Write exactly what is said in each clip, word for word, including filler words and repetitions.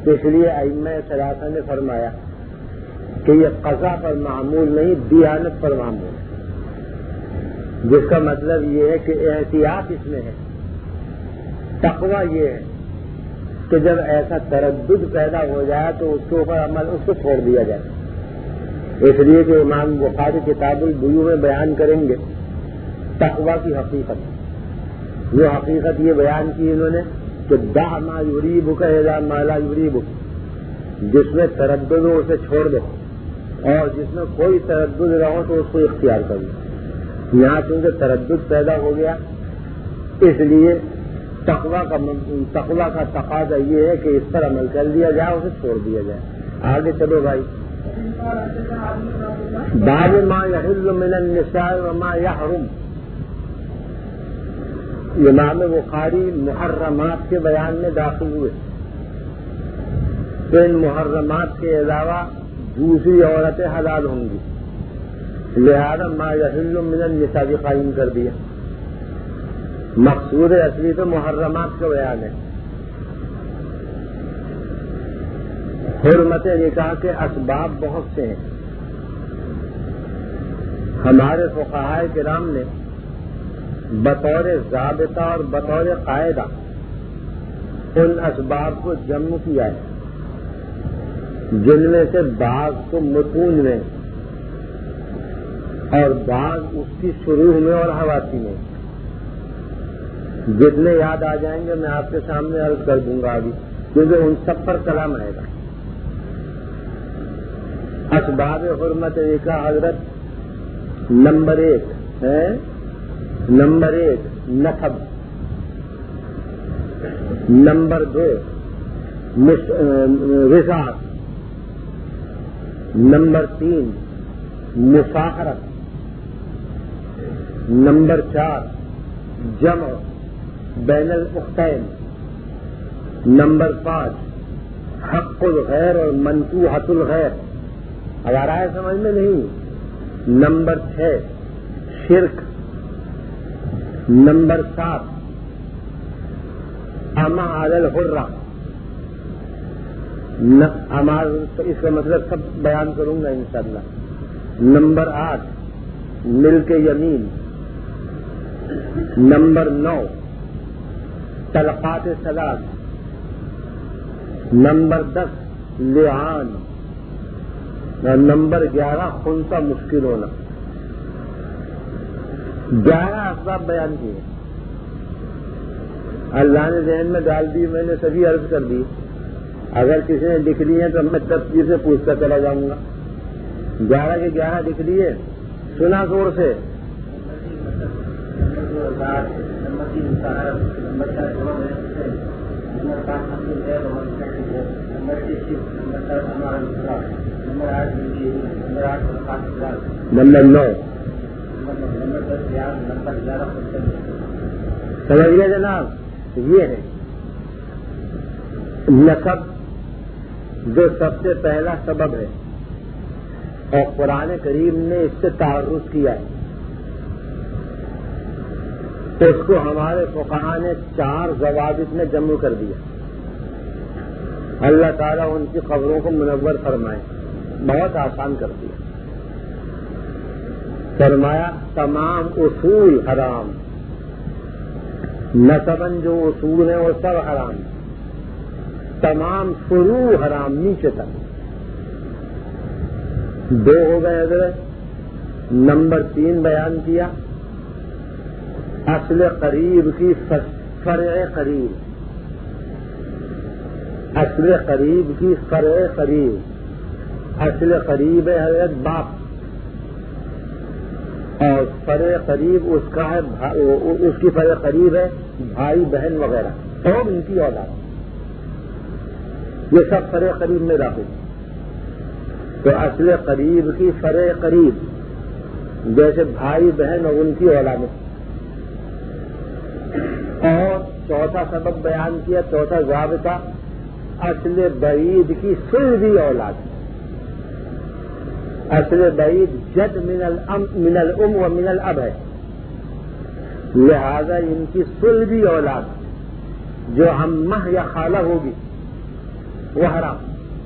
اس لیے ائمہ ثلاثہ نے فرمایا کہ یہ قضا پر معمول نہیں، دیانت پر معمول ہے، جس کا مطلب یہ ہے کہ احتیاط اس میں ہے۔ تقویٰ یہ ہے کہ جب ایسا تردد پیدا ہو جائے تو اس کے اوپر عمل اس کو چھوڑ دیا جائے۔ اس لیے کہ امام بخاری کتاب البیوع میں بیان کریں گے تقویٰ کی حقیقت۔ وہ حقیقت یہ بیان کی انہوں نے کہ دع ما یریبک الی ما لا یریبک، جس میں تردد ہو اسے چھوڑ دو، اور جس میں کوئی تردد نہ ہو تو اس کو اختیار کر لو۔ یہاں چونکہ تردد پیدا ہو گیا، اس لیے تقویٰ کا تقویٰ کا تقاضا یہ ہے کہ اس پر عمل کر دیا جائے، اسے چھوڑ دیا جائے۔ آگے چلو بھائی، باب ما یحل من النساء وما یحرم۔ امام بخاری محرمات کے بیان میں داخل ہوئے، تو ان محرمات کے علاوہ دوسری عورتیں حلال ہوں گی، لہذا ما یحل من النساء بھی قائم کر دیا۔ مقصود اصلی تو محرمات کا بیان ہے۔ حرمت نکاح کے اسباب بہت سے ہیں۔ ہمارے فقہاء کرام نے بطور ضابطہ اور بطور قاعدہ ان اسباب کو جمع کیا ہے، جن میں سے بعض کو متون میں اور بعض اس کی شروع میں اور حواسی میں۔ جتنے یاد آ جائیں گے میں آپ کے سامنے عرض کر دوں گا ابھی، کیونکہ ان سب پر کلام آئے گا۔ اسباب حرمت نکاح حضرت نمبر ایک ہے، نمبر ایک نسب، نمبر دو وراثت، نمبر تین مفاخرت، نمبر چار جمع بین الاختین، نمبر پانچ حق الغیر اور منکوحۃ الغیر، اگر آئے سمجھ میں نہیں، نمبر چھ شرک، نمبر سات اما علی الحرہ، اس کا مطلب سب بیان کروں گا انشاءاللہ۔ نمبر آٹھ ملک یمین، نمبر نو طلقات ثلاث، نمبر دس لعان، اور نمبر گیارہ خنثی مشکل ہونا۔ گیارہ اسباب بیان کیے، اللہ نے ذہن میں ڈال دی، میں نے سبھی عرض کر دی۔ اگر کسی نے لکھ لی ہے تو میں تفصیل سے پوچھتا چلا جاؤں گا۔ گیارہ کے گیارہ لکھ لیے، سنا زور سے۔ نمبر نو سمجھیے جناب، یہ ہے نسب جو سب سے پہلا سبب ہے، اور قرآن کریم نے اس سے تعرض کیا ہے۔ تو اس کو ہمارے فقہاء نے چار ضوابط میں جمع کر دیا۔ اللہ تعالیٰ ان کی قبروں کو منور فرمائے، بہت آسان کر دیا۔ فرمایا تمام اصول حرام، نسباً جو اصول ہیں وہ سب حرام، تمام فروع حرام نیچے تک۔ دو ہو گئے حضرت۔ نمبر تین بیان کیا اصل قریب کی فرع قریب، اصل قریب کی فرع قریب، اصل قریب ہے حضرت باپ، اور فرع قریب اس کا ہے، اس کی فرع قریب ہے بھائی بہن وغیرہ اور ان کی اولاد، یہ سب فرع قریب میں داخل۔ تو اصل قریب کی فرع قریب جیسے بھائی بہن اور ان کی اولاد۔ اور چوتھا سبب بیان کیا، چوتھا ضابطہ اصل بعید کی صلبی اولاد، اصل بعید جد من الام من الام و من الاب ہے، لہذا ان کی صلبی اولاد جو عمہ یا خالہ ہوگی وہ حرام.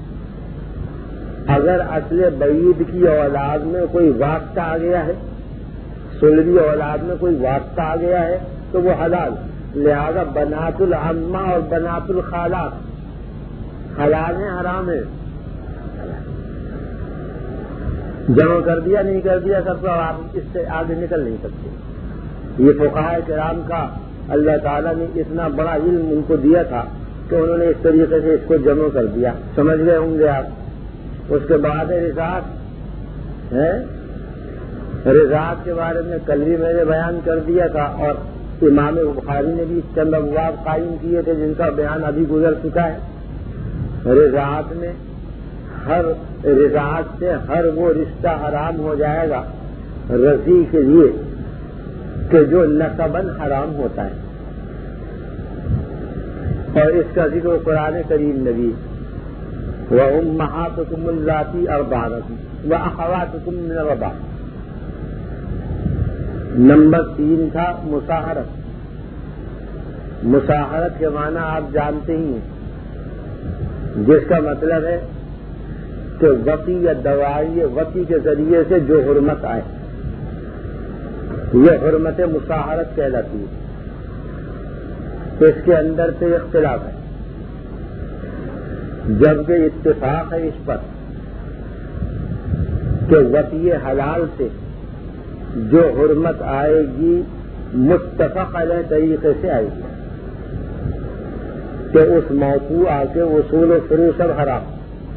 اگر اصل بعید کی اولاد میں کوئی واسطہ آ گیا ہے، سلبی اولاد میں کوئی واسطہ آ گیا ہے تو وہ حلال. لہذا بنات العمہ اور بنات الخالات حلال ہیں حرام ہیں؟ جمع کر دیا نہیں کر دیا سب تو آپ اس سے آگے نکل نہیں سکتے. یہ فقہاء کرام کا اللہ تعالیٰ نے اتنا بڑا علم ان کو دیا تھا کہ انہوں نے اس طریقے سے اس کو جمع کر دیا. سمجھ گئے ہوں گے آپ. اس کے بعد رضاعت ہے. رضاعت کے بارے میں کل بھی میں نے بیان کر دیا تھا اور امام بخاری نے بھی چند ابواب قائم کیے تھے جن کا بیان ابھی گزر چکا ہے. رضاعت میں ہر رضاعت سے ہر وہ رشتہ حرام ہو جائے گا رضی کے لیے کہ جو نسباً حرام ہوتا ہے. اور اس کا ذکر قرآن کریم میں بھی وَأُمَّهَاتُكُمُ اللَّاتِي أَرْضَعْنَكُمْ وَأَخَوَاتُكُمْ مِنَ الرَّضَاعَةِ. نمبر تین تھا مساہرت. مساہرت کے معنی آپ جانتے ہی ہیں، جس کا مطلب ہے کہ وطی یا دوائی وطی کے ذریعے سے جو حرمت آئے یہ حرمت مساہرت کہلاتی ہے. اس کے اندر سے اختلاف ہے، جبکہ اتفاق ہے اس پر کہ وطی حلال سے جو حرمت آئے گی متفق علیہ طریقے سے آئے گی کہ اس موضوع کے اصول و فروع سب حرام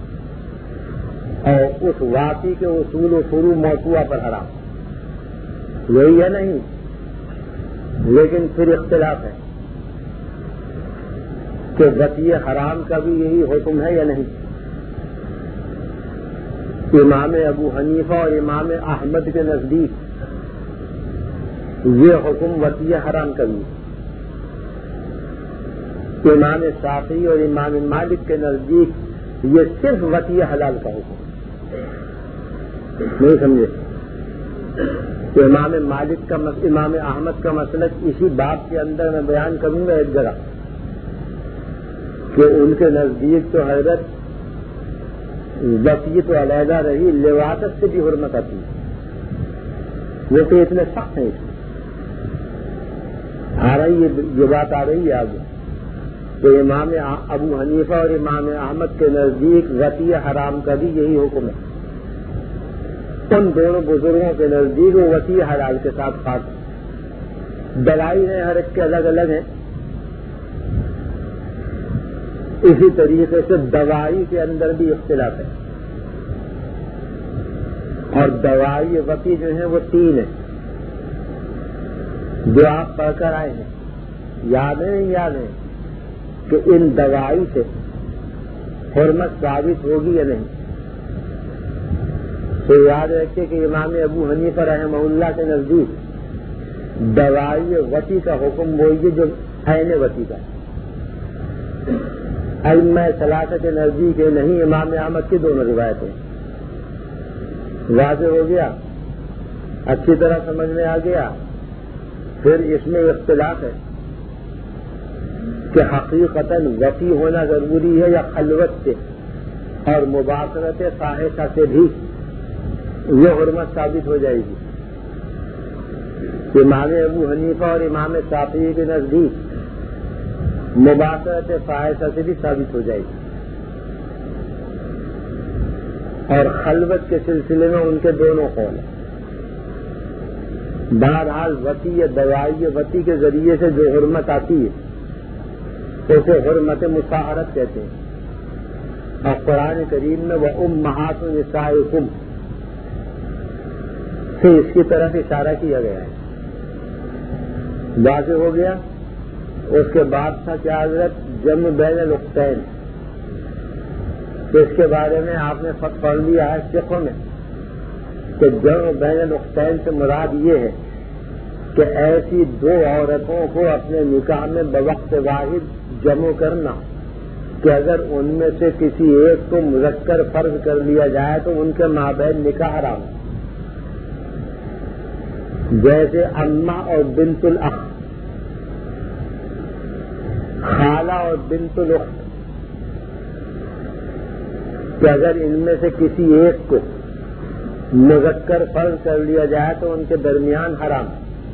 اور اس واقعی کے اصول و فروع موضوع پر حرام. یہی ہے نہیں، لیکن پھر اختلاف ہے کہ وطی حرام کا بھی یہی حکم ہے یا نہیں. امام ابو حنیفہ اور امام احمد کے نزدیک یہ حکم وطی حرام کا بھی. امام شافعی اور امام مالک کے نزدیک یہ صرف وطی حلال کا حکم. نہیں سمجھے؟ تو امام مالک کا مس... امام احمد کا مسلک اسی باب کے اندر میں بیان کروں گا ایک جگہ کہ ان کے نزدیک تو حضرت وطی تو علیحدہ رہی، لواطت سے بھی حرمت آتی ہے. وہ تو اتنے سخت ہیں اس میں آ رہی ہے، یہ بات آ رہی ہے آگے. تو امام ابو حنیفہ اور امام احمد کے نزدیک وطی حرام کا بھی یہی حکم ہے. ان دونوں بزرگوں کے نزدیک وہ وطی حلال کے ساتھ خاص دلائل ہیں، ہر ایک کے الگ الگ ہیں. اسی طریقے سے دوائی کے اندر بھی اختلاف ہے، اور دوائی وطی جو ہیں وہ تین ہیں جو آپ پڑھ کر آئے ہیں. یاد ہے یاد ہے کہ ان دوائی سے حرمت ثابت ہوگی یا نہیں. تو یاد رکھے کہ امام ابو حنیفہ رحمہ اللہ کے نزدیک دوائی وطی کا حکم وہی جو عین وطی کا. ائمہ ثلاثہ کے نزدیک نہیں، امام احمد کی دونوں روایتیں. واضح ہو گیا، اچھی طرح سمجھ میں آ گیا. پھر اس میں اختلاف ہے کہ حقیقتاً وطی ہونا ضروری ہے یا خلوت سے اور مباشرت فاحشہ سے بھی یہ حرمت ثابت ہو جائے گی. امام ابو حنیفہ اور امام شافعی کے نزدیک مباشرت فاحشہ سے بھی ثابت ہو جائے گی، اور خلوت کے سلسلے میں ان کے دونوں قول ہیں. بہرحال وطی یا دوائی وطی کے ذریعے سے جو حرمت آتی ہے اسے حرمت مساہرت کہتے ہیں. اور قرآن کریم میں وَأُمَّهَاتُ نِسَائِكُمْ سے اس کی طرف اشارہ کیا گیا ہے. واضح ہو گیا. اس کے بعد تھا کیا حضرت جمع بین الاختین. تو اس کے بارے میں آپ نے خط پڑھ لیا ہے فقہ میں کہ جمع بین الاختین سے مراد یہ ہے کہ ایسی دو عورتوں کو اپنے نکاح میں بوقت واحد جمع کرنا کہ اگر ان میں سے کسی ایک کو مذکر فرض کر لیا جائے تو ان کے مابین نکاح حرام. جیسے اماں اور بنت الاخ، خالہ اور بنت الاخت، کہ اگر ان میں سے کسی ایک کو مذکر فرض کر لیا جائے تو ان کے درمیان حرام.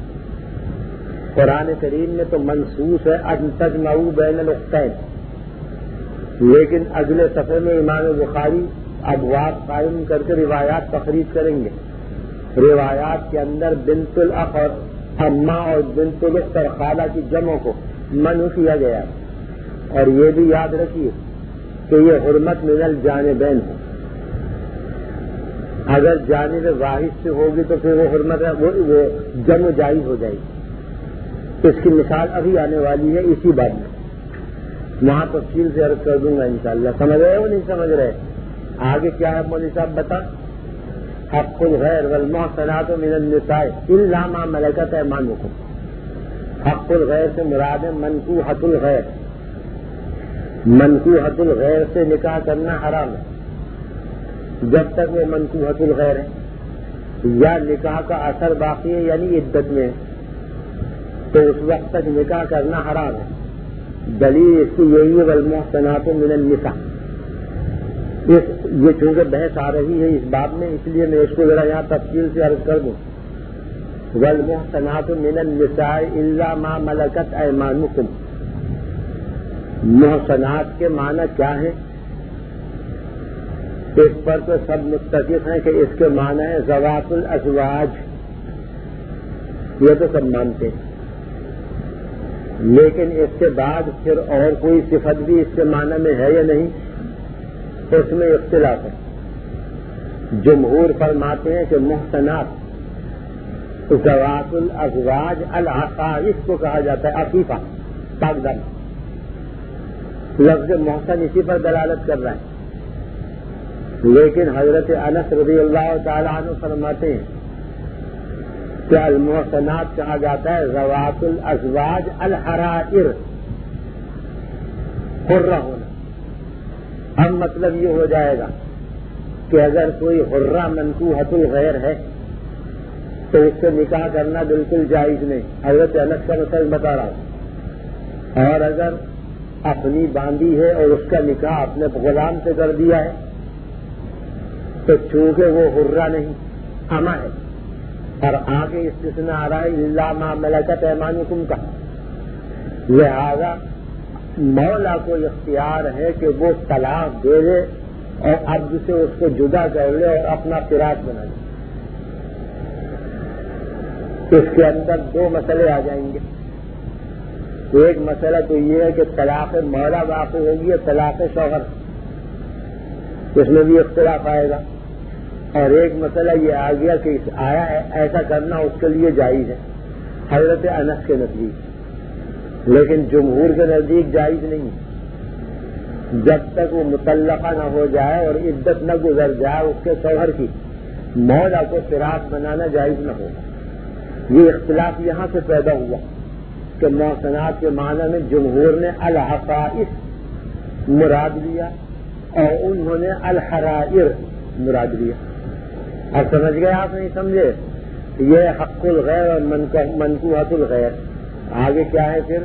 قرآن کریم میں تو منصوص ہے ان تجمعوا بین الاختین، لیکن اگلے صفحے میں امام بخاری ابواب قائم کر کے روایات تخریج کریں گے. روایات کے اندر بنت الاخ اور اماں اور بنت الاخت اور خالہ کی جمع کو منع کیا گیا ہے. اور یہ بھی یاد رکھیے کہ یہ حرمت من الجانبین ہے. اگر جانب واحد سے ہوگی تو پھر وہ حرمت وہ, وہ جمع جائز ہو جائے گی. اس کی مثال ابھی آنے والی ہے اسی بات میں، وہاں تفصیل سے عرض کر دوں گا انشاءاللہ. سمجھ رہے ہو نہیں سمجھ رہے؟ آگے کیا ہے مولوی صاحب بتا. حق الغیر والمحصنات من النساء الا ما ملکت ایمانکم. حق الغیر سے مراد ہے منکوحۃ الغیر. منکوحۃ الغیر سے نکاح کرنا حرام ہے جب تک وہ منکوحۃ الغیر ہے یا نکاح کا اثر باقی ہے یعنی عدت میں، تو اس وقت تک نکاح کرنا حرام ہے. دلیل اس کی یہی ہے والمحصنات من النساء. اس یہ چونکہ بحث آ رہی ہے اس باب میں، اس لیے میں اس کو ذرا یہاں تفصیل سے عرض کر دوں. والمحصنات من النساء الا ما ملکت ایمانکم. محصنات کے معنی کیا ہیں؟ اس پر تو سب متفق ہیں کہ اس کے معنی ہے ذوات الازواج. یہ تو سب مانتے ہیں، لیکن اس کے بعد پھر اور کوئی صفت بھی اس کے معنی میں ہے یا نہیں، اس میں اختلاف ہے. جمہور فرماتے ہیں کہ محصنات ذوات الازواج العفائف کو کہا جاتا ہے. عفیفہ پاک دم. لفظ محسن اسی پر دلالت کر رہا ہے. لیکن حضرت انس رضی اللہ تعالی عنہ فرماتے ہیں کہ المحصنات کہا جاتا ہے ذوات الازواج الحرائر، حرہ ہونا. اب مطلب یہ ہو جائے گا کہ اگر کوئی حرہ منکوحۃ الغیر ہے تو اس سے نکاح کرنا بالکل جائز نہیں. حضرت انس کا مسئلہ بتا رہا ہوں. اور اگر اپنی باندھی ہے اور اس کا نکاح اپنے غلام سے کر دیا ہے تو چونکہ وہ حرہ نہیں اما ہے، اور آگے استثناء آ رہا ہے الا ما ملکت ایمانکم کا، لہذا مولا کو اختیار ہے کہ وہ طلاق دے دے اور عبد سے اس کو جدا کر لے اور اپنا فراق بنا لے. اس کے اندر دو مسئلے آ جائیں گے. ایک مسئلہ تو یہ ہے کہ طلاق مولا واقع ہوگی اور طلاق شوہر، اس میں بھی اختلاف آئے گا. اور ایک مسئلہ یہ آ گیا کہ آیا ہے ایسا کرنا اس کے لیے جائز ہے حضرت انس کے نزدیک، لیکن جمہور کے نزدیک جائز نہیں ہے. جب تک وہ مطلقہ نہ ہو جائے اور عدت نہ گزر جائے اس کے شوہر کی، مولا کو فراق بنانا جائز نہ ہو. یہ اختلاف یہاں سے پیدا ہوا کہ محصنات کے معنی میں جمہور نے الحفائف مراد لیا اور انہوں نے الحرائر مراد لیا. اب سمجھ گئے آپ نہیں سمجھے؟ یہ حق الغیر اور منکوحۃ الغیر. آگے کیا ہے پھر؟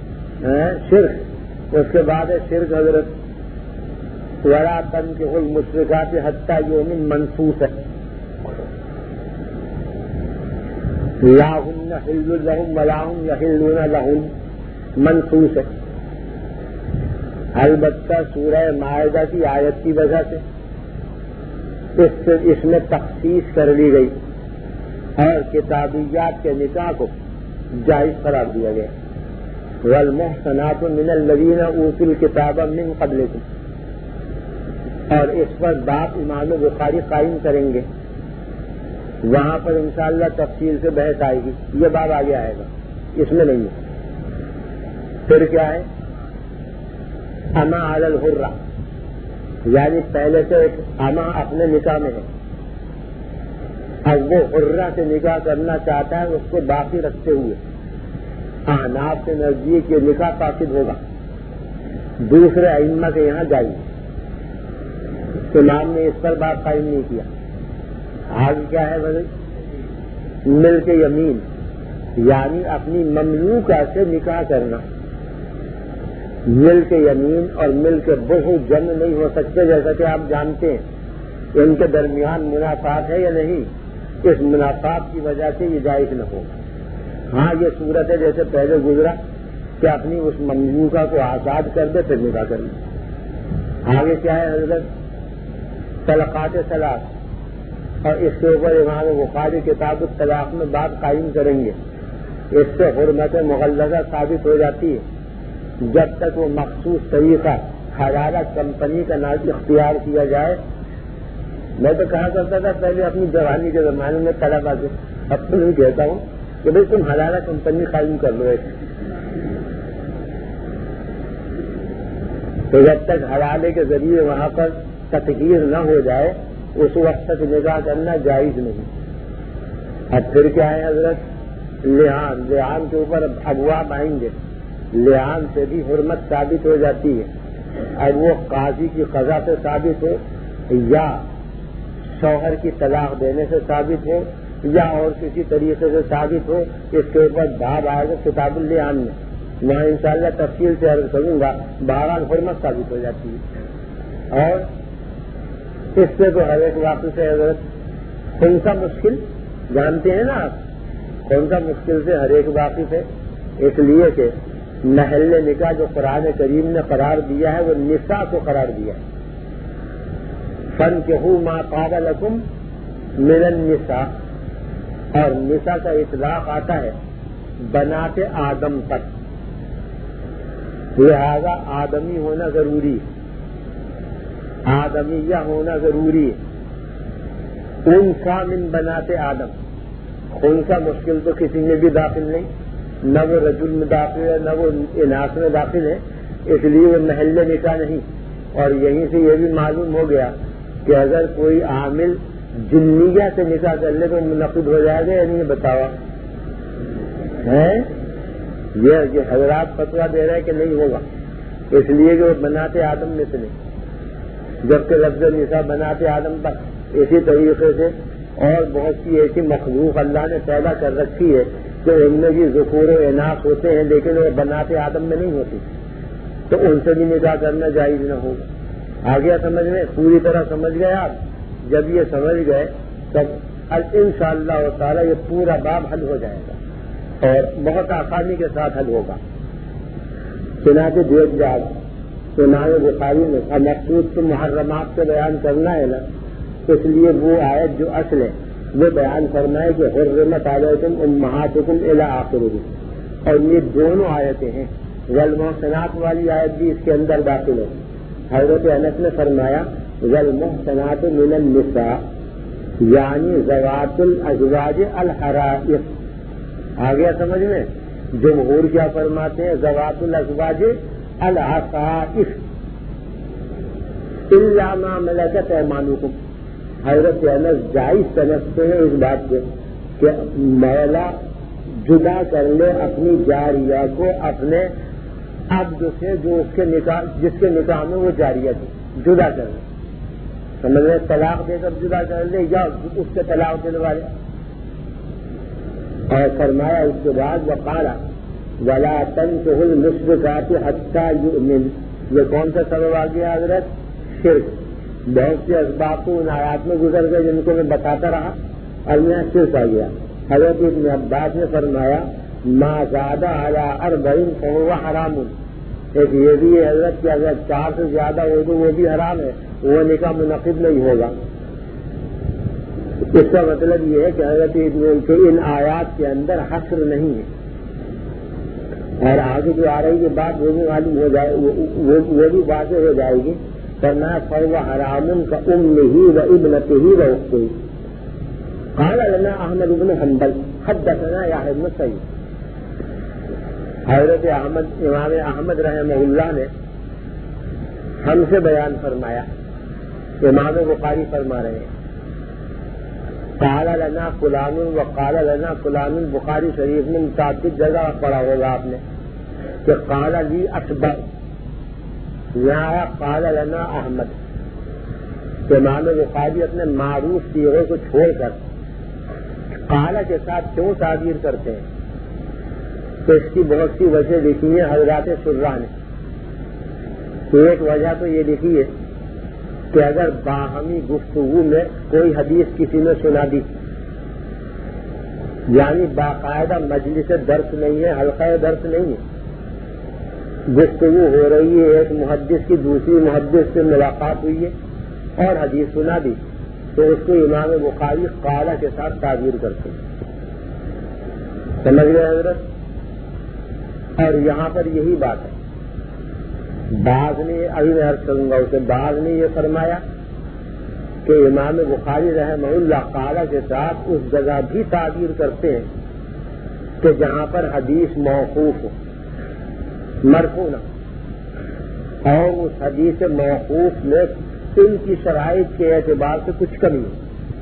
شرک. اس کے بعد ہے شرک. حضرت ولا تنکحوا المشرکات حتی یؤمن منصوص ہے. لا ہن حل لہم ولا ہم یحلون لہن منصوص ہے. البتہ سورہ مائدہ کی آیت کی وجہ سے اس, اس میں تخصیص کر لی گئی اور کتابیات کے نکاح کو جائز قرار دیا گیا. والمحصنات من الذین اوتوا الکتاب من قبلکم. اور اس پر باب امام بخاری قائم کریں گے، وہاں پر انشاءاللہ تفصیل سے بحث آئے گی. یہ باب آگے آئے گا، اس میں نہیں ہے. پھر کیا ہے؟ اما علی الحرہ، یعنی پہلے سے ایک اما اپنے نکاح میں ہے، اب وہ حرہ سے نکاح کرنا چاہتا ہے اس کو باقی رکھتے ہوئے. احناف کے نزدیک یہ نکاح فاسد ہوگا، دوسرے ائمہ کے یہاں جائیے. امام نے اس پر بات قائم نہیں کیا. آگے کیا ہے بھائی؟ ملک یمین، یعنی اپنی مملوکہ سے نکاح کرنا. ملک یمین اور ملک بغض جمع نہیں ہو سکتے، جیسا کہ آپ جانتے ہیں ان کے درمیان منافات ہے یا نہیں، اس منافات کی وجہ سے یہ جائز نہ ہوگا۔ ہاں یہ صورت ہے جیسے پہلے گزرا کہ اپنی اس مملوکہ کو آزاد کر دے پھر نکاح کر لے۔ آگے کیا ہے حضرت؟ طلقات طلاق، اور اس کے اوپر امام بخاری کتاب الطلاق میں بات قائم کریں گے۔ اس سے حرمت مغلظہ ثابت ہو جاتی ہے جب تک وہ مخصوص طریقہ حلالہ کمپنی کا نام اختیار کیا جائے۔ میں تو کہا کرتا تھا پہلے اپنی جوانی کے زمانے میں طلبا سے، اب تو نہیں کہتا ہوں کہ بھائی تم حلالہ کمپنی قائم کر لو ایک، تو جب تک حلالے کے ذریعے وہاں پر تطہیر نہ ہو جائے اس وقت تک نکاح کرنا جائز نہیں۔ اب پھر کیا ہے حضرت؟ لعان، لعان کے اوپر ابواب آئیں گے۔ لعان سے بھی حرمت ثابت ہو جاتی ہے، اب وہ قاضی کی قضا سے ثابت ہو یا شوہر کی طلاق دینے سے ثابت ہو یا اور کسی طریقے سے ثابت ہو، اس کے اوپر باب آئے گا کتاب اللعان میں، وہاں انشاءاللہ تفصیل سے عرض کروں گا۔ بہرحال حرمت ثابت ہو جاتی ہے، اور اس سے تو ہر ایک واقع سے حضرت کون سا مشکل جانتے ہیں نا آپ، کون سا مشکل سے ہر ایک واقف ہے، اس لیے کہ محل نکاح جو قرآن کریم نے قرار دیا ہے وہ نساء کو قرار دیا ہے۔ فَانْكِحُوا مَا طَابَ لَكُمْ مِنَ النِّسَاءِ، اور نساء کا اطلاق آتا ہے بنات آدم تک، لہذا آدمی ہونا ضروری ہے، آدمیہ ہونا ضروری ہے۔ انثى من بنات آدم، انثى مشکل تو کسی میں بھی داخل نہیں، نہ وہ رجل میں داخل ہے نہ وہ اناث میں داخل ہے، اس لیے وہ محل نکاح نہیں۔ اور یہیں سے یہ بھی معلوم ہو گیا کہ اگر کوئی عامل جنیہ سے نکاح کر لے تو منعقد ہو جائے گا یا نہیں، بتاوا ہے یہ حضرات فتویٰ دے رہے ہیں کہ نہیں ہوگا، اس لیے کہ وہ بنات آدم میں سے نہیں، جبکہ لفظ نساء بنات آدم پر اسی طریقے سے اور بہت سی ایسی مخلوق اللہ نے پیدا کر رکھی ہے کہ ان میں بھی ذکور و اناث ہوتے ہیں لیکن وہ بنات آدم میں نہیں ہوتی، تو ان سے بھی نکاح کرنا جائز نہ ہوگا۔ آگے سمجھ میں پوری طرح سمجھ گئے آپ؟ جب یہ سمجھ گئے تب انشاءاللہ تعالی یہ پورا باب حل ہو جائے گا اور بہت آسانی کے ساتھ حل ہوگا۔ چنانچہ دیکھ جاؤ امام بخاری نے اب مقصود تو محرمات سے بیان کرنا ہے نا، اس لیے وہ آیت جو اصل ہے وہ بیان کرنا ہے کہ حرمت علیکم امہاتکم الی آخرہ، اور یہ دونوں آیتیں ہیں، والمحصنات والی آیت بھی اس کے اندر داخل ہے۔ حضرت انس نے فرمایا والمحصنات من النساء یعنی ذوات الازواج الحرائر، آ گیا سمجھ میں؟ جمہور کیا فرماتے ہیں؟ ذوات الازواج العفائف الا ما ملکت ایمانکم۔ حضرت انس جائز سمجھتے ہیں اس بات کو کہ مولا جدا کر لے اپنی جاریہ کو اپنے عبد سے جو اس کے نکاح جس کے نکاح میں وہ جاریہ تھی، جدا کر لے، سمجھ لیں طلاق دے کر جدا کر لے یا اس کے طلاق دلوا لے۔ اور فرمایا اس کے بعد وقال ولا تنكحوا المشركات حتى يؤمن، یہ کون سا سبب آ گیا حضرت؟ شرک۔ بہت سے اسباب تو ان آیات میں گزر گئے جن کو میں بتاتا رہا اور میں شرک آ گیا۔ حضرت ابن عباس نے فرمایا ما زاد علی اربع فهو حرام، ایک یہ بھی ہے حضرت کہ اگر چار سے زیادہ ہو تو وہ بھی حرام ہے، وہ نکاح منعقد نہیں ہوگا۔ اس کا مطلب یہ ہے کہ حضرت کہ ان آیات کے اندر حصر نہیں ہے، اور آگے جو آ رہی ہے بات وہ بھی معلوم ہو جائے وہ بھی واضح ہو جائے گی۔ فرمایا فهو حرام كأمه وابنته وأخته۔ قال لنا احمد بن حنبل حدثنا يحيى بن سعيد، حضرت احمد امام احمد رحمہ اللہ نے ہم سے بیان فرمایا، امام بخاری فرما رہے ہیں قال لنا فلان وقال لنا فلان، بخاری شریف میں متعدد جگہ پڑھا ہوگا آپ نے کہ قال لی اکبر، یہاں قال لنا احمد، امام بخاری اپنے معروف سیغے کو چھوڑ کر قال کے ساتھ کیوں تعبیر کرتے ہیں؟ تو اس کی بہت سی وجہ لکھی ہیں حضرات شراح نے۔ ایک وجہ تو یہ لکھی ہے کہ اگر باہمی گفتگو میں کوئی حدیث کسی نے سنا دی، یعنی باقاعدہ مجلس درس نہیں ہے، حلقہ درس نہیں ہے، گفتگو ہو رہی ہے، ایک محدث کی دوسری محدث سے ملاقات ہوئی ہے اور حدیث سنا دی، تو اس کو امام بخاری قال کے ساتھ تعبیر کرتے ہیں. سمجھ گئے حضرت؟ اور یہاں پر یہی بات ہے. بعض نے، ابھی میں عرض کروں گا اسے، بعض نے یہ فرمایا کہ امام بخاری رحمہ اللہ قال کے ساتھ اس جگہ بھی تعبیر کرتے ہیں کہ جہاں پر حدیث موقوف ہو، مرفوع نہ، اور اس حدیث موقوف میں ان کی شرائط کے اعتبار سے کچھ کمی ہو،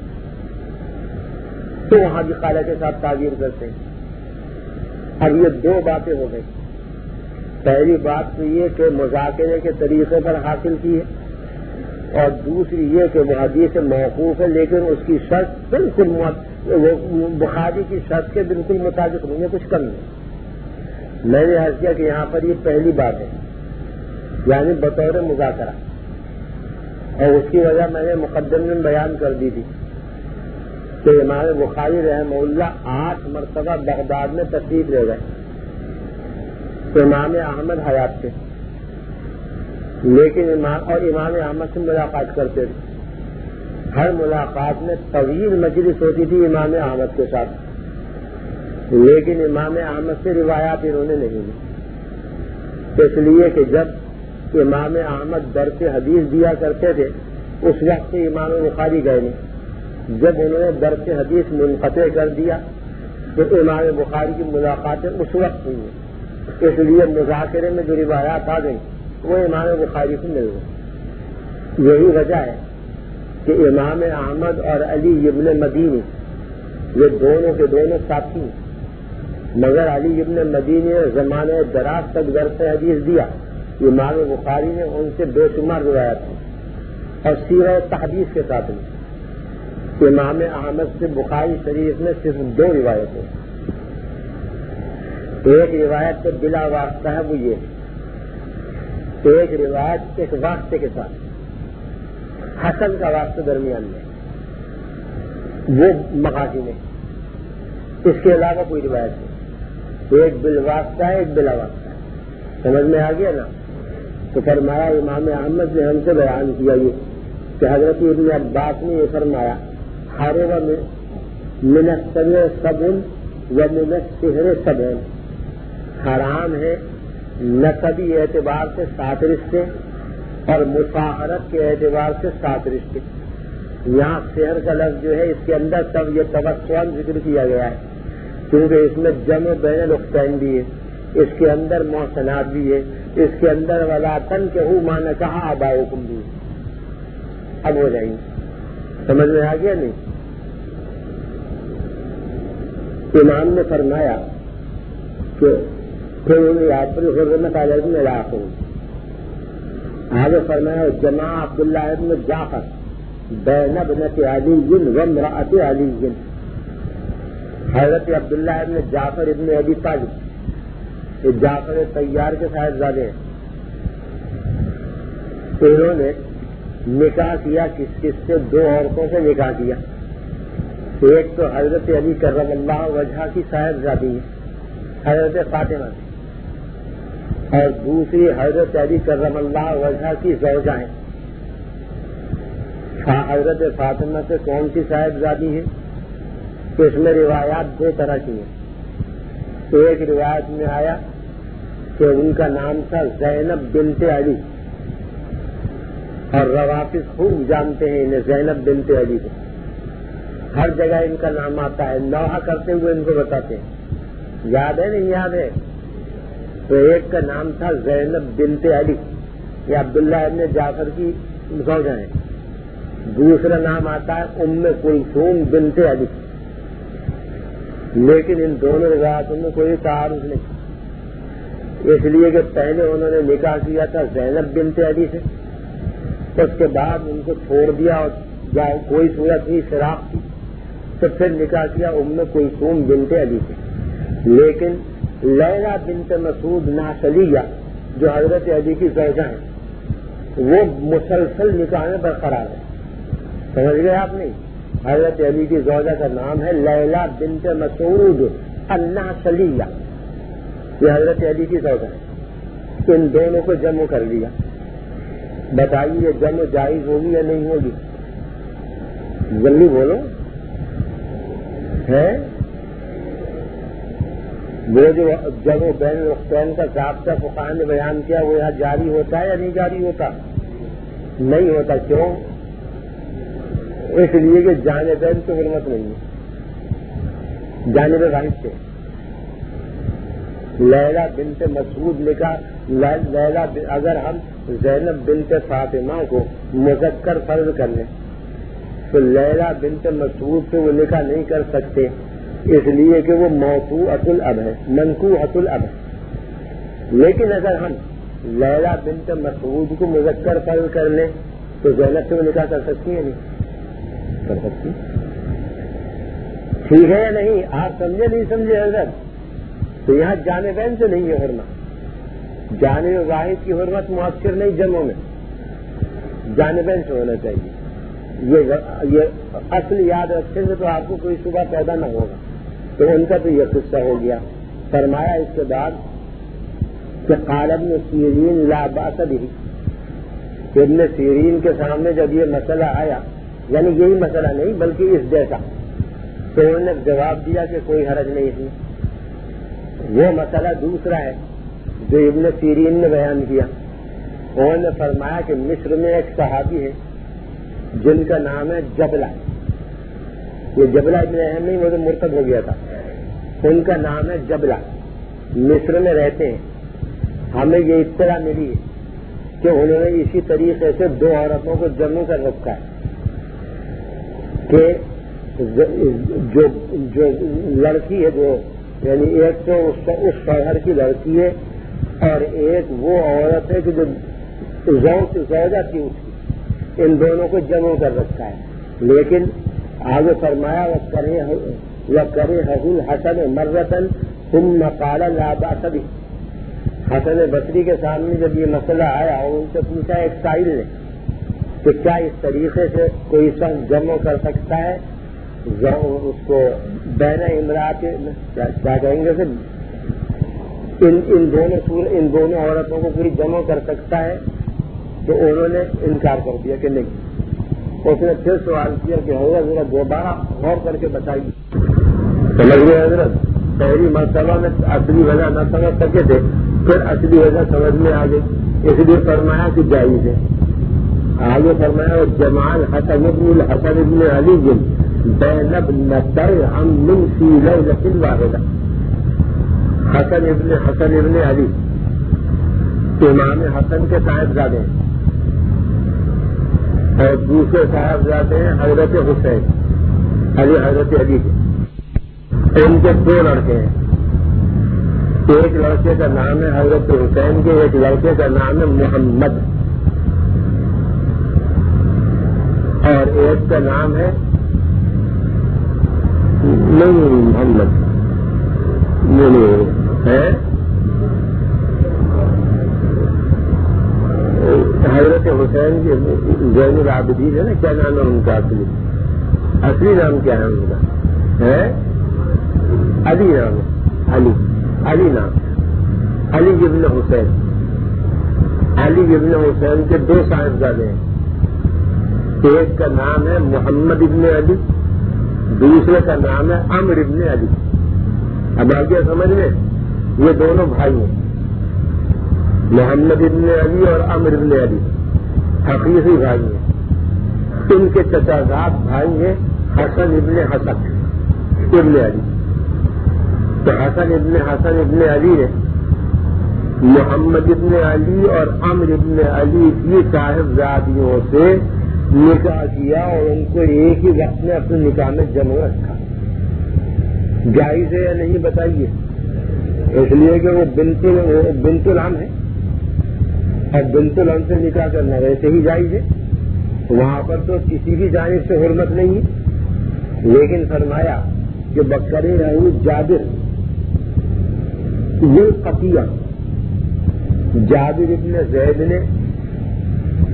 تو وہاں بھی قال کے ساتھ تعبیر کرتے ہیں. اب یہ دو باتیں ہو گئی. پہلی بات تو یہ کہ مذاکرے کے طریقے پر حاصل کی ہے، اور دوسری یہ کہ وہ حدیث موقوف ہے لیکن اس کی شرط بالکل بخاری کی شرط کے بالکل مطابق نہیں ہے، کچھ کم نہیں. میں نے عرض کیا کہ یہاں پر یہ پہلی بات ہے، یعنی بطور مذاکرہ، اور اس کی وجہ میں نے مقدمے میں بیان کر دی تھی کہ امام بخاری رحمہ اللہ آٹھ مرتبہ بغداد میں تشریف لے گئے. امام احمد حیات تھے، لیکن امام اور امام احمد سے ملاقات کرتے تھے. ہر ملاقات میں طویل مجلس ہوتی تھی امام احمد کے ساتھ، لیکن امام احمد سے روایات انہوں نے نہیں لی، اس لیے کہ جب امام احمد درس حدیث دیا کرتے تھے اس وقت امام بخاری گئے نہیں. جب انہوں نے درس حدیث منقطع کر دیا تو امام بخاری کی ملاقاتیں اس وقت ہوئی ہیں، اس لیے مذاکرے میں جو روایات آ گئی وہ امام بخاری سے مل گئی. یہی وجہ ہے کہ امام احمد اور علی ابن مدینی یہ دونوں کے دونوں ساتھی ہیں، مگر علی ابن مدینی نے زمانے دراز تک درس حدیث دیا، امام بخاری نے ان سے بے شمار روایت کی، اور سیرت تحدیث کے ساتھ میں امام احمد سے بخاری شریف میں صرف دو روایتیں. ایک روایت تو بلا واسطہ ہے، وہ یہ ہے، ایک روایت ایک واسطے کے ساتھ، حسن کا واسطہ درمیان میں، وہ مغازی میں، اس کے علاوہ کوئی روایت نہیں. ایک بالواسطہ ہے، ایک بلا واسطہ ہے. سمجھ میں آ گیا نا؟ تو فرمایا امام احمد نے ہم سے بیان کیا یہ کہ حضرت ابن عباس نے یہ فرمایا ہر و من السبع سبع و من السحر سبع، حرام ہے نسبی اعتبار سے سات رشتے اور مصاہرت کے اعتبار سے سات رشتے. یہاں سحر کا لفظ جو ہے اس کے اندر سب یہ توسع ذکر کیا گیا ہے، کیونکہ اس میں جمع بین الاختین بھی ہے، اس کے اندر محسنات بھی ہے، اس کے اندر ولا تنکحوا ما نکح آباؤکم بھی ہے. اب ہو جائیں گے، سمجھ میں آ گیا نہیں؟ امام نے فرمایا کہ پھر انہیں یاد پر حرمت علیکم میں لاکھ ہوں. آگے فرمایا جمع عبداللہ ابن جعفر بین ابنت علی و امرأت علی. حضرت عبداللہ ابن جعفر ابن ابی طالب، یہ جعفر طیار کے صاحبزادے ہیں، انہوں نے نکاح کیا کس کس سے؟ دو عورتوں سے نکاح کیا. ایک تو حضرت علی کرم اللہ وجہ کی صاحبزادی ہے، حضرت فاطمہ، اور دوسری حضرت علی کرم اللہ وجہ کی زوجہ ہیں. حضرت فاطمہ سے کون سی صاحبزادی ہے؟ تو اس میں روایات دو طرح کی ہیں. ایک روایت میں آیا کہ ان کا نام تھا زینب بنت علی، اور روافظ خوب جانتے ہیں انہیں زینب بنت علی کو، ہر جگہ ان کا نام آتا ہے، نوحہ کرتے ہوئے ان کو بتاتے ہیں. یاد ہے نہیں یاد ہے؟ تو ایک کا نام تھا زینب بنت علی، یہ عبداللہ ابن جعفر کی زوجہ ہے. دوسرا نام آتا ہے ام کلثوم بنت علی، لیکن ان دونوں روایتوں میں کوئی تعارض نہیں، اس لیے کہ پہلے انہوں نے نکاح کیا تھا زینب بنت علی سے، اس کے بعد ان کو چھوڑ دیا اور کوئی صورت نہیں فراق کی، تو پھر نکاح کیا ام کلثوم بنت علی سے. لیکن لیلا بنت مسعود ناشلیہ جو حضرت علی کی زوجہ ہیں وہ مسلسل نکاح میں برقرار ہے. سمجھ گئے آپ نہیں؟ حضرت علی کی زوجہ کا نام ہے لیلا بنت مسعود النحسلیہ. یہ حضرت علی کی زوجہ ہے. ان دونوں کو جمع کر لیا. بتائیے جمع جائز ہوگی یا نہیں ہوگی؟ جلدی بولو. ہے وہ جو جمع بین الاختین کا ضابطہ فقہاء نے بیان کیا وہ یہاں جاری ہوتا ہے یا نہیں جاری ہوتا؟ نہیں ہوتا. کیوں؟ اس لیے کہ جانبین تو حرمت نہیں ہے. جانب واحد سے لیلا بنت مسعود لکھا. لیلا اگر ہم زینب بنت فاطمہ کو مذکر فرض کر لیں تو لیلا بنت مسعود سے وہ نکاح نہیں کر سکتے اس لیے کہ وہ موقوعۃ الاب ہے, منقوعۃ الاب ہے. لیکن اگر ہم لیلا بنت مسعود کو مذکر فرض کر لیں تو زینب سے وہ نکاح کر سکتی ہے نہیں کر سکتی. ٹھیک ہے یا نہیں؟ آپ سمجھے نہیں سمجھے حضرت؟ تو یہاں جانبین سے نہیں ہے حرمت. جانب واحد کی حرمت مؤثر نہیں جمعوں میں, جانبین سے ہونا چاہیے. یہ یہ اصل یاد رکھیں گے تو آپ کو کوئی شبہ پیدا نہ ہوگا. تو ان کا تو یہ قصہ ہو گیا. فرمایا اس کے بعد کہ قال ابن سیرین لا باس به. ابن سیرین کے سامنے جب یہ مسئلہ آیا, یعنی یہی مسئلہ نہیں بلکہ اس جیسا, تو انہوں نے جواب دیا کہ کوئی حرج نہیں اس میں. وہ مسئلہ دوسرا ہے جو ابن سیرین نے بیان کیا. انہوں نے فرمایا کہ مصر میں ایک صحابی ہے جن کا نام ہے جبلہ. یہ جبلہ ابن اہم نہیں, وہ تو مرتد ہو گیا تھا. ان کا نام ہے جبلہ, مصر میں رہتے ہیں. ہمیں یہ اطلاع ملی ہے کہ انہوں نے اسی طریقے سے دو عورتوں کو جمع کر رکھا ہے کہ جو جو لڑکی ہے وہ, یعنی ایک تو اس شوہر کی لڑکی ہے اور ایک وہ عورت ہے کہ جو زوجہ کی اس کی, ان دونوں کو جمع کر رکھا ہے. لیکن آگے فرمایا وہ کرے حضول حسن مرتن ثم قال لا باس به. حسن بصری کے سامنے جب یہ مسئلہ آیا اور ان سے پوچھا ایک سائل نے کہ کیا اس طریقے سے کوئی شخص جمع کر سکتا ہے اس کو بین امراء کے کیا کہیں گے ان ان دونوں سور ان دونوں عورتوں کو کوئی جمع کر سکتا ہے؟ تو انہوں نے انکار کر دیا کہ نہیں. اس نے پھر سوال کیا کہ حضرت ذرا دوبارہ غور کر کے بتائیے. سمجھ گئے حضرت؟ پہلی مرتبہ میں اصلی وجہ نہ سمجھ سکے تھے, پھر اصلی وجہ سمجھ میں آ گئی, اس لیے فرمایا کہ جائز ہے. آگے فرمایا جمال حسن ابن الحسن ابن علی بین ابنتین ہم من فی لیلۃ واحدہ. حسن ابن حسن ابن علی امام حسن کے صاحبزادے ہیں اور دوسرے صاحبزادے ہیں حضرت حسین علی حضرت علی کے. ان کے دو لڑکے ہیں, ایک لڑکے کا نام ہے حضرت حسین کے, ایک لڑکے کا نام ہے محمد, اور ایک کا نام ہے نہیں محمد نہیں ہے حضرت حسین کے زین العابدین ہے نا, کیا نام ہے ان کا اصلی اصلی نام کیا ہے ان کا؟ ہے علی نام ہے, علی علی نام, علی ابن حسین. علی ابن حسین کے دو صاحبزادے ہیں, ایک کا نام ہے محمد ابن علی, دوسرے کا نام ہے عمر ابن علی. اب آگے سمجھ میں, یہ دونوں بھائی ہیں, محمد ابن علی اور عمر ابن علی حقیقی بھائی ہیں. ان کے چچازاد بھائی ہیں حسن ابن حسن ابن علی. تو حسن ابن حسن ابن علی نے محمد ابن علی اور عمر ابن علی کی صاحبزادیوں سے نکاح کیا اور ان کو ایک ہی وقت میں اپنے نکاح میں جمع رکھا. جائز ہے یا نہیں بتائیے؟ اس لیے کہ وہ بنت بنت العم ہے اور بنت العم سے نکاح کرنا ویسے ہی جائز ہے, وہاں پر تو کسی بھی جانب سے حرمت نہیں ہے. لیکن فرمایا کہ بکرے رہو جابر, یہ قطیہ جابر ابن زید نے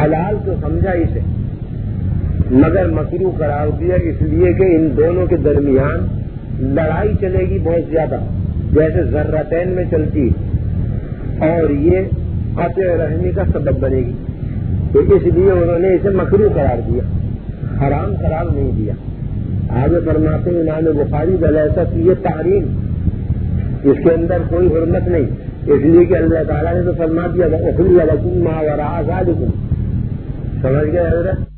حلال تو سمجھا اسے مگر مکروہ قرار دیا اس لیے کہ ان دونوں کے درمیان لڑائی چلے گی بہت زیادہ، جیسے ذرتین میں چلتی، اور یہ قطع رحمی کا سبب بنے گی، تو اس لیے انہوں نے اسے مکروہ قرار دیا، حرام قرار نہیں دیا۔ آگے فرماتے ہیں امام بخاری بلیست یہ تحریم، اس کے اندر کوئی حرمت نہیں، اس لیے کہ اللہ تعالیٰ نے تو فرما دیا احل لکم ما وراء ذالکم، سمجھ گئے حضرت؟